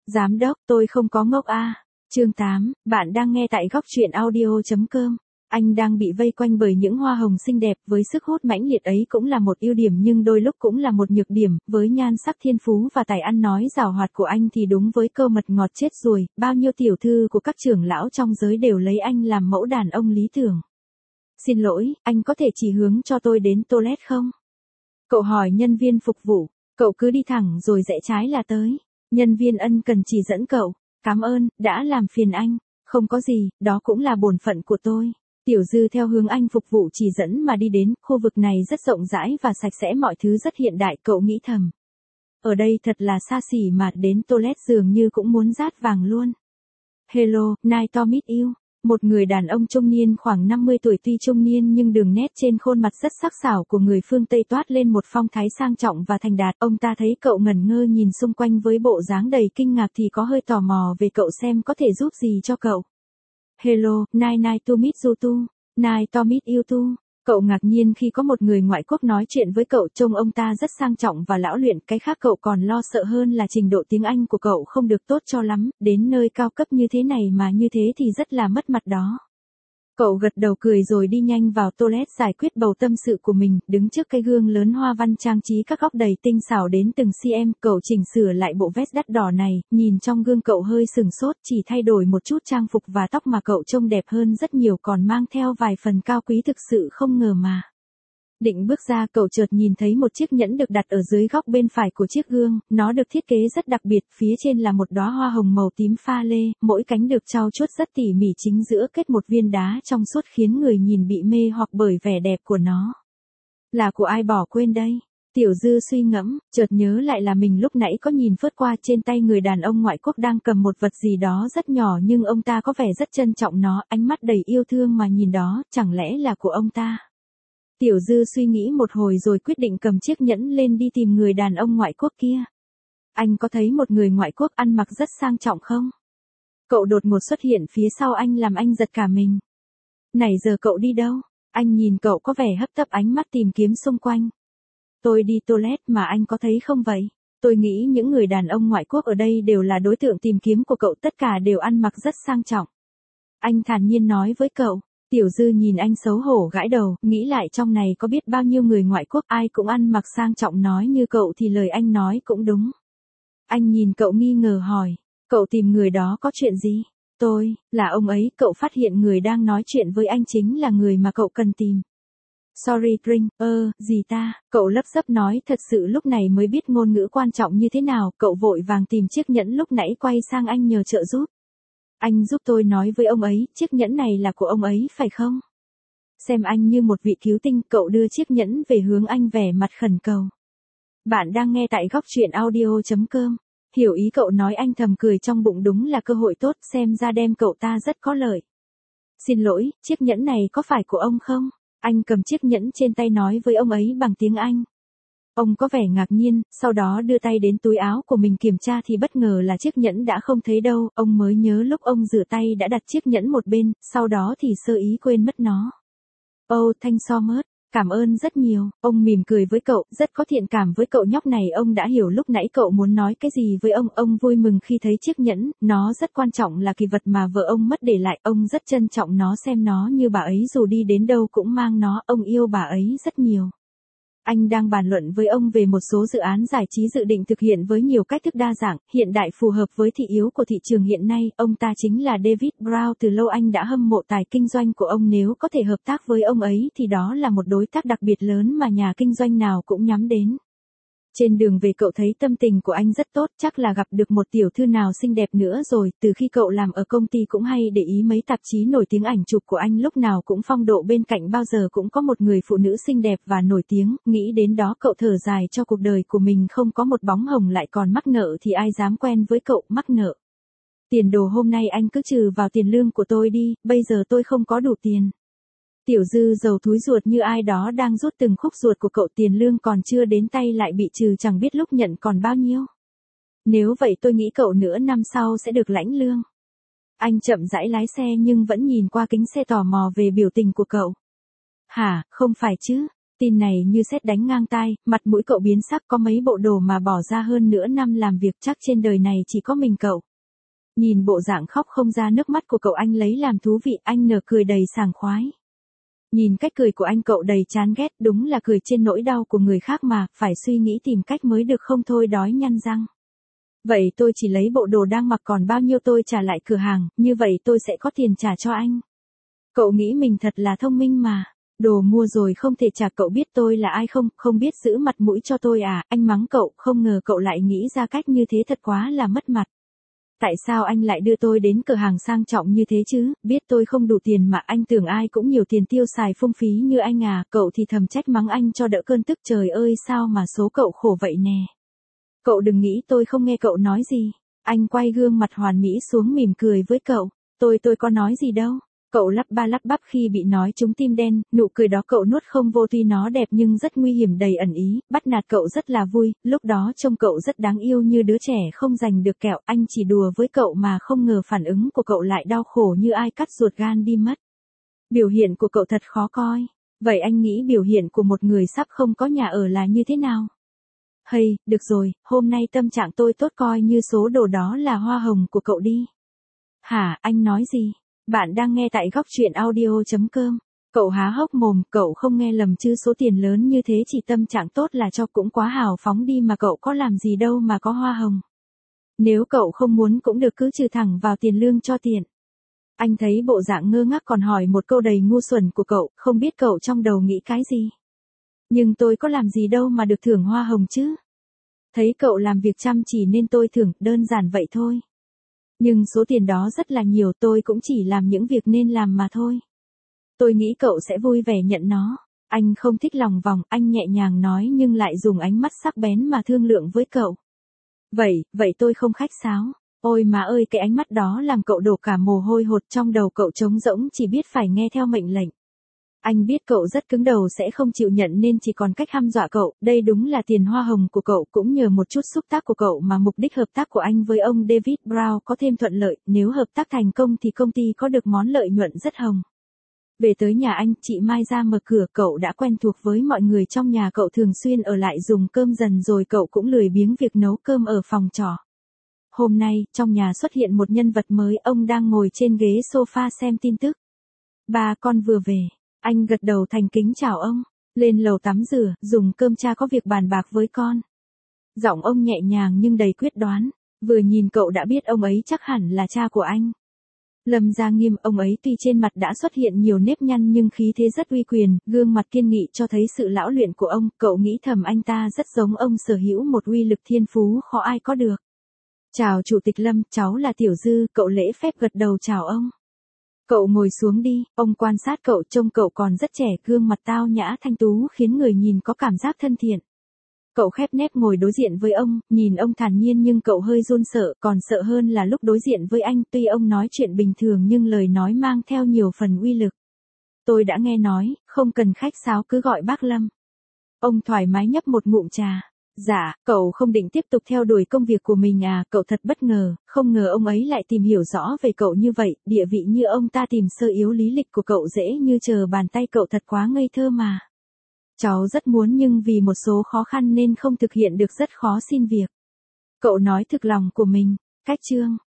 Giám đốc, tôi không có ngốc a. Chương 8, bạn đang nghe tại góc truyện audio.com. Anh đang bị vây quanh bởi những hoa hồng xinh đẹp, với sức hút mãnh liệt ấy cũng là một ưu điểm nhưng đôi lúc cũng là một nhược điểm, với nhan sắc thiên phú và tài ăn nói giàu hoạt của anh thì đúng với câu mật ngọt chết ruồi, bao nhiêu tiểu thư của các trưởng lão trong giới đều lấy anh làm mẫu đàn ông lý tưởng. Xin lỗi, anh có thể chỉ hướng cho tôi đến toilet không? Cậu hỏi nhân viên phục vụ, cậu cứ đi thẳng rồi rẽ trái là tới. Nhân viên ân cần chỉ dẫn cậu, cảm ơn, đã làm phiền anh, không có gì, đó cũng là bổn phận của tôi. Tiểu Dư theo hướng anh phục vụ chỉ dẫn mà đi đến, khu vực này rất rộng rãi và sạch sẽ, mọi thứ rất hiện đại, cậu nghĩ thầm. Ở đây thật là xa xỉ mà đến toilet dường như cũng muốn rát vàng luôn. Hello, nice to meet you. Một người đàn ông trung niên khoảng 50 tuổi, tuy trung niên nhưng đường nét trên khuôn mặt rất sắc sảo của người phương Tây toát lên một phong thái sang trọng và thành đạt. Ông ta thấy cậu ngẩn ngơ nhìn xung quanh với bộ dáng đầy kinh ngạc thì có hơi tò mò về cậu xem có thể giúp gì cho cậu. Hello, nice to meet you too. Nice to meet you too. Cậu ngạc nhiên khi có một người ngoại quốc nói chuyện với cậu, trông ông ta rất sang trọng và lão luyện, cái khác cậu còn lo sợ hơn là trình độ tiếng Anh của cậu không được tốt cho lắm, đến nơi cao cấp như thế này mà như thế thì rất là mất mặt đó. Cậu gật đầu cười rồi đi nhanh vào toilet giải quyết bầu tâm sự của mình, đứng trước cái gương lớn hoa văn trang trí các góc đầy tinh xảo đến từng cm, cậu chỉnh sửa lại bộ vest đắt đỏ này, nhìn trong gương cậu hơi sừng sốt, chỉ thay đổi một chút trang phục và tóc mà cậu trông đẹp hơn rất nhiều, còn mang theo vài phần cao quý thực sự không ngờ mà. Định bước ra, cậu chợt nhìn thấy một chiếc nhẫn được đặt ở dưới góc bên phải của chiếc gương, nó được thiết kế rất đặc biệt, phía trên là một đóa hoa hồng màu tím pha lê, mỗi cánh được trau chuốt rất tỉ mỉ, chính giữa kết một viên đá trong suốt khiến người nhìn bị mê hoặc bởi vẻ đẹp của nó. Là của ai bỏ quên đây? Tiểu Dư suy ngẫm, chợt nhớ lại là mình lúc nãy có nhìn phớt qua trên tay người đàn ông ngoại quốc đang cầm một vật gì đó rất nhỏ nhưng ông ta có vẻ rất trân trọng nó, ánh mắt đầy yêu thương mà nhìn đó, chẳng lẽ là của ông ta? Tiểu Dư suy nghĩ một hồi rồi quyết định cầm chiếc nhẫn lên đi tìm người đàn ông ngoại quốc kia. Anh có thấy một người ngoại quốc ăn mặc rất sang trọng không? Cậu đột ngột xuất hiện phía sau anh làm anh giật cả mình. Này giờ cậu đi đâu? Anh nhìn cậu có vẻ hấp tấp, ánh mắt tìm kiếm xung quanh. Tôi đi toilet mà anh có thấy không vậy? Tôi nghĩ những người đàn ông ngoại quốc ở đây đều là đối tượng tìm kiếm của cậu, tất cả đều ăn mặc rất sang trọng. Anh thản nhiên nói với cậu. Tiểu Dư nhìn anh xấu hổ gãi đầu, nghĩ lại trong này có biết bao nhiêu người ngoại quốc ai cũng ăn mặc sang trọng nói như cậu thì lời anh nói cũng đúng. Anh nhìn cậu nghi ngờ hỏi, cậu tìm người đó có chuyện gì? Là ông ấy, cậu phát hiện người đang nói chuyện với anh chính là người mà cậu cần tìm. Sorry Tring, gì ta, cậu lấp xấp nói, thật sự lúc này mới biết ngôn ngữ quan trọng như thế nào, cậu vội vàng tìm chiếc nhẫn lúc nãy quay sang anh nhờ trợ giúp. Anh giúp tôi nói với ông ấy, chiếc nhẫn này là của ông ấy phải không? Xem anh như một vị cứu tinh, cậu đưa chiếc nhẫn về hướng anh vẻ mặt khẩn cầu. Bạn đang nghe tại góc truyện audio.com. Hiểu ý cậu nói, anh thầm cười trong bụng, đúng là cơ hội tốt, xem ra đem cậu ta rất có lợi. Xin lỗi, chiếc nhẫn này có phải của ông không? Anh cầm chiếc nhẫn trên tay nói với ông ấy bằng tiếng Anh. Ông có vẻ ngạc nhiên, sau đó đưa tay đến túi áo của mình kiểm tra thì bất ngờ là chiếc nhẫn đã không thấy đâu, ông mới nhớ lúc ông rửa tay đã đặt chiếc nhẫn một bên, sau đó thì sơ ý quên mất nó. Oh, thanks so much, cảm ơn rất nhiều, ông mỉm cười với cậu, rất có thiện cảm với cậu nhóc này, ông đã hiểu lúc nãy cậu muốn nói cái gì với ông vui mừng khi thấy chiếc nhẫn, nó rất quan trọng, là kỳ vật mà vợ ông mất để lại, ông rất trân trọng nó, xem nó như bà ấy dù đi đến đâu cũng mang nó, ông yêu bà ấy rất nhiều. Anh đang bàn luận với ông về một số dự án giải trí dự định thực hiện với nhiều cách thức đa dạng, hiện đại, phù hợp với thị yếu của thị trường hiện nay. Ông ta chính là David Brown, từ lâu anh đã hâm mộ tài kinh doanh của ông, nếu có thể hợp tác với ông ấy thì đó là một đối tác đặc biệt lớn mà nhà kinh doanh nào cũng nhắm đến. Trên đường về cậu thấy tâm tình của anh rất tốt, chắc là gặp được một tiểu thư nào xinh đẹp nữa rồi, từ khi cậu làm ở công ty cũng hay để ý mấy tạp chí nổi tiếng, ảnh chụp của anh lúc nào cũng phong độ, bên cạnh bao giờ cũng có một người phụ nữ xinh đẹp và nổi tiếng, nghĩ đến đó cậu thở dài cho cuộc đời của mình không có một bóng hồng, lại còn mắc nợ thì ai dám quen với cậu, mắc nợ. Tiền đồ hôm nay anh cứ trừ vào tiền lương của tôi đi, bây giờ tôi không có đủ tiền. Tiểu Dư giàu thúi ruột như ai đó đang rút từng khúc ruột của cậu, tiền lương còn chưa đến tay lại bị trừ, chẳng biết lúc nhận còn bao nhiêu. Nếu vậy tôi nghĩ cậu nửa năm sau sẽ được lãnh lương. Anh chậm rãi lái xe nhưng vẫn nhìn qua kính xe tò mò về biểu tình của cậu. Hả, không phải chứ? Tin này như sét đánh ngang tai, mặt mũi cậu biến sắc, có mấy bộ đồ mà bỏ ra hơn nửa năm làm việc, chắc trên đời này chỉ có mình cậu. Nhìn bộ dạng khóc không ra nước mắt của cậu, anh lấy làm thú vị, anh nở cười đầy sảng khoái. Nhìn cách cười của anh, cậu đầy chán ghét, đúng là cười trên nỗi đau của người khác mà, phải suy nghĩ tìm cách mới được, không thôi đói nhăn răng. Vậy tôi chỉ lấy bộ đồ đang mặc, còn bao nhiêu tôi trả lại cửa hàng, như vậy tôi sẽ có tiền trả cho anh. Cậu nghĩ mình thật là thông minh mà. Đồ mua rồi không thể trả. Cậu biết tôi là ai không, không biết giữ mặt mũi cho tôi à, anh mắng cậu, không ngờ cậu lại nghĩ ra cách như thế, thật quá là mất mặt. Tại sao anh lại đưa tôi đến cửa hàng sang trọng như thế chứ, biết tôi không đủ tiền mà, anh tưởng ai cũng nhiều tiền tiêu xài phung phí như anh à, cậu thì thầm trách mắng anh cho đỡ cơn tức. Trời ơi, sao mà số cậu khổ vậy nè. Cậu đừng nghĩ tôi không nghe cậu nói gì. Anh quay gương mặt hoàn mỹ xuống mỉm cười với cậu. Tôi có nói gì đâu. Cậu lắp ba lắp bắp khi bị nói trúng tim đen, nụ cười đó cậu nuốt không vô, tuy nó đẹp nhưng rất nguy hiểm, đầy ẩn ý, bắt nạt cậu rất là vui, lúc đó trông cậu rất đáng yêu như đứa trẻ không giành được kẹo, anh chỉ đùa với cậu mà không ngờ phản ứng của cậu lại đau khổ như ai cắt ruột gan đi mất. Biểu hiện của cậu thật khó coi. Vậy anh nghĩ biểu hiện của một người sắp không có nhà ở là như thế nào? Hay, được rồi, hôm nay tâm trạng tôi tốt, coi như số đồ đó là hoa hồng của cậu đi. Hả, anh nói gì? Bạn đang nghe tại góc truyện audio.com. Cậu há hốc mồm, cậu không nghe lầm chứ, số tiền lớn như thế chỉ tâm trạng tốt là cho cũng quá hào phóng đi mà, cậu có làm gì đâu mà có hoa hồng. Nếu cậu không muốn cũng được, cứ trừ thẳng vào tiền lương cho tiện. Anh thấy bộ dạng ngơ ngác còn hỏi một câu đầy ngu xuẩn của cậu, không biết cậu trong đầu nghĩ cái gì. Nhưng tôi có làm gì đâu mà được thưởng hoa hồng chứ. Thấy cậu làm việc chăm chỉ nên tôi thưởng, đơn giản vậy thôi. Nhưng số tiền đó rất là nhiều, tôi cũng chỉ làm những việc nên làm mà thôi. Tôi nghĩ cậu sẽ vui vẻ nhận nó. Anh không thích lòng vòng, anh nhẹ nhàng nói nhưng lại dùng ánh mắt sắc bén mà thương lượng với cậu. Vậy tôi không khách sáo. Ôi má ơi, cái ánh mắt đó làm cậu đổ cả mồ hôi hột, trong đầu cậu trống rỗng, chỉ biết phải nghe theo mệnh lệnh. Anh biết cậu rất cứng đầu sẽ không chịu nhận nên chỉ còn cách hăm dọa cậu, đây đúng là tiền hoa hồng của cậu, cũng nhờ một chút xúc tác của cậu mà mục đích hợp tác của anh với ông David Brown có thêm thuận lợi, nếu hợp tác thành công thì công ty có được món lợi nhuận rất hồng. Về tới nhà anh, chị Mai ra mở cửa, cậu đã quen thuộc với mọi người trong nhà, cậu thường xuyên ở lại dùng cơm, dần rồi cậu cũng lười biếng việc nấu cơm ở phòng trọ. Hôm nay, trong nhà xuất hiện một nhân vật mới, ông đang ngồi trên ghế sofa xem tin tức. Ba con vừa về. Anh gật đầu thành kính chào ông, lên lầu tắm rửa, dùng cơm, cha có việc bàn bạc với con. Giọng ông nhẹ nhàng nhưng đầy quyết đoán, vừa nhìn cậu đã biết ông ấy chắc hẳn là cha của anh. Lâm Gia Nghiêm, ông ấy tuy trên mặt đã xuất hiện nhiều nếp nhăn nhưng khí thế rất uy quyền, gương mặt kiên nghị cho thấy sự lão luyện của ông, cậu nghĩ thầm anh ta rất giống ông, sở hữu một uy lực thiên phú khó ai có được. Chào Chủ tịch Lâm, cháu là Tiểu Dư, cậu lễ phép gật đầu chào ông. Cậu ngồi xuống đi, ông quan sát cậu, trông cậu còn rất trẻ, gương mặt tao nhã thanh tú khiến người nhìn có cảm giác thân thiện. Cậu khép nép ngồi đối diện với ông, nhìn ông thản nhiên nhưng cậu hơi run sợ, còn sợ hơn là lúc đối diện với anh, tuy ông nói chuyện bình thường nhưng lời nói mang theo nhiều phần uy lực. Tôi đã nghe nói, không cần khách sáo, cứ gọi bác Lâm. Ông thoải mái nhấp một ngụm trà. Dạ, cậu không định tiếp tục theo đuổi công việc của mình à, cậu thật bất ngờ, không ngờ ông ấy lại tìm hiểu rõ về cậu như vậy, địa vị như ông ta tìm sơ yếu lý lịch của cậu dễ như trở bàn tay, cậu thật quá ngây thơ mà. Cháu rất muốn nhưng vì một số khó khăn nên không thực hiện được, rất khó xin việc. Cậu nói thực lòng của mình. Cách chương.